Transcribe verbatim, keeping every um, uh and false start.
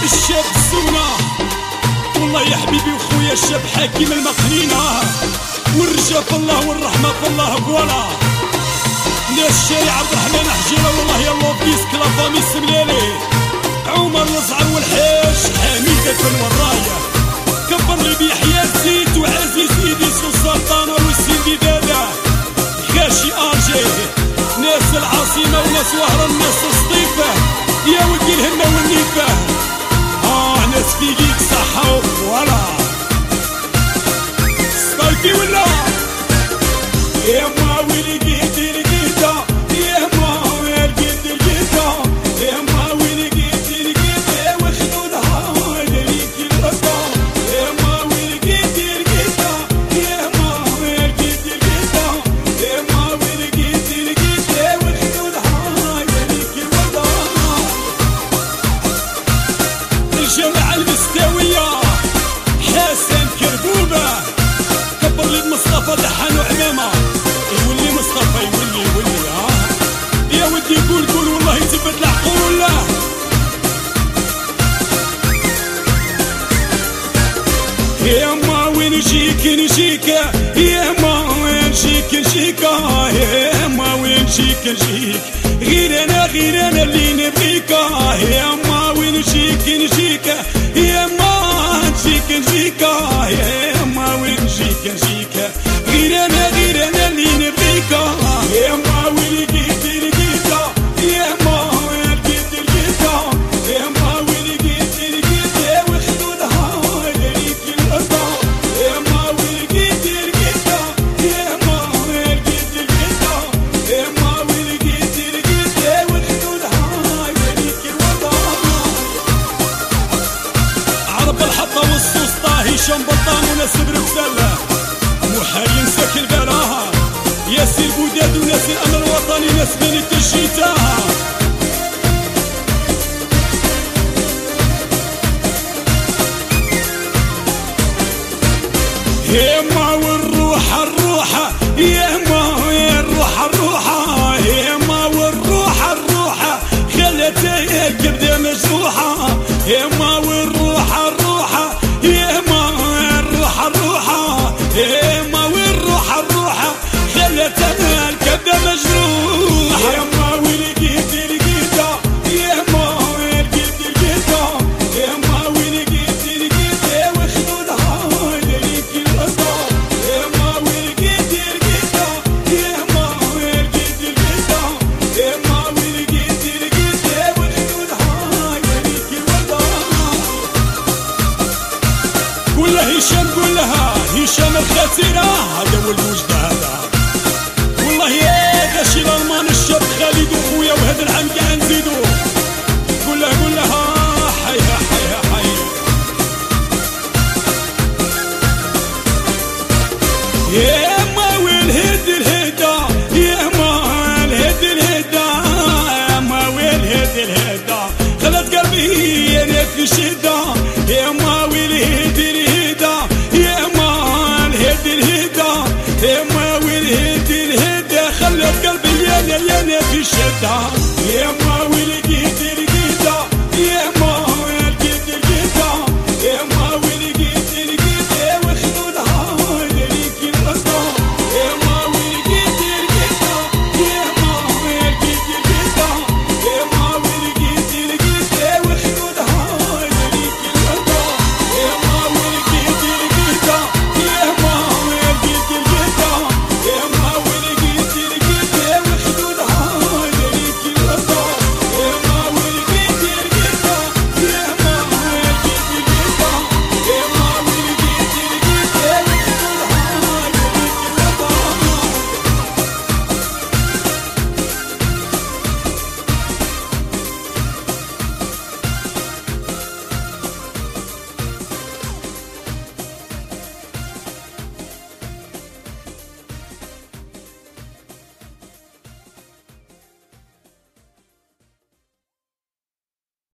الشاب السونة والله يا حبيبي وخويا الشاب حكيم المقنينة، والرجا في الله والرحمة في الله فوالا. ناس الشارع عبد الرحمن حجيرة والله يلا بيس كلا فامي السملالي، عمر الزعر والحاج حميدة بن ورايا، كبر لي بيحيى الزيت وعزيز إيديس والسلطانة والسيدي دادا غاشي ارجي، ناس العاصمة وناس وهران ناس الصديفة يا ودي الهمة والنيفة. اه ناس فيك صحة ولا سبايكي ولا يا ما ويلي قيتي لقيتا، يا ما ويلي قيتي لقيتا، يا ما ويلي قيتي لقيتا وخدودها ليك الرقا، يا ما ويلي قيتي لقيتا، يا ما ويلي قيتي لقيتا، يا ما ويلي قيتي لقيتا وخدودها ليك الرقا. الجامعة المستوية حسن كربوبة، كبر لي مصطفى دحان وعمامة، يولي مصطفى يولي يولي اه يا ودي قول قول والله يثبت العقول. يا ما وين نجيك نجيك، يا ما وين نجيك نجيك، يا ما وين نجيك نجيك، غير انا غير انا اللي نبغيك. يا ما وين نجيك نجيك، يا ما نجيك نجيك، يا ما وين نجيك نجيك، غير انا غير انا اللي نبغيك. يا ما وين لقيت لقيت، يا ما وين لقيت لقيت، يا ما وين لقيت لقيت وخدودها ليك الرضا. يا ما وين لقيت لقيت، يا ما وين لقيت لقيت، يا ما وين لقيت لقيت وخدودها ليك الرضا. عرب الحطة والسوسطة هشام بطان وناس بركسلة، محاين ساكن براها ياسر بوداد وناس الامن الوطني ناس بنت الشتاء. يا ما والروح الروحة، يا ما والروح الروحة، يا ما والروح الروحة خلتها كبدة مجروحة. يا ما والروح الروحة، يا ما والروح الروحة، يا ما والروح الروحة خلتها الكبدة مجروحة. يا ما ولقيت لقيتا، يا ما ولقيت لقيتا، يا ما ولقيت لقيتا وخدودها ليك الرضا. يا ما ولقيت لقيتا، يا ما ولقيت لقيتا، يا ما ولقيت لقيتا وخدودها ليك الرضا. قول له هشام قول لها هشام الخاسرة هذا هو الوجد هذا والله يا غاشي الالمان الشاب خالد وخويا وهذا العام كاع نزيدو. قول له قول لها حيها حيها حيها. يا ما وين هد الهدا، يا ما الهد الهدا، يا ما وين هد الهدا خلت قلبي انا في شدة. يا ما وين هد الهدا، يا ما الهد الهدا، يا ما وين هد الهدا خلت قلبي انا انا في شدة. يا ما وين لقيت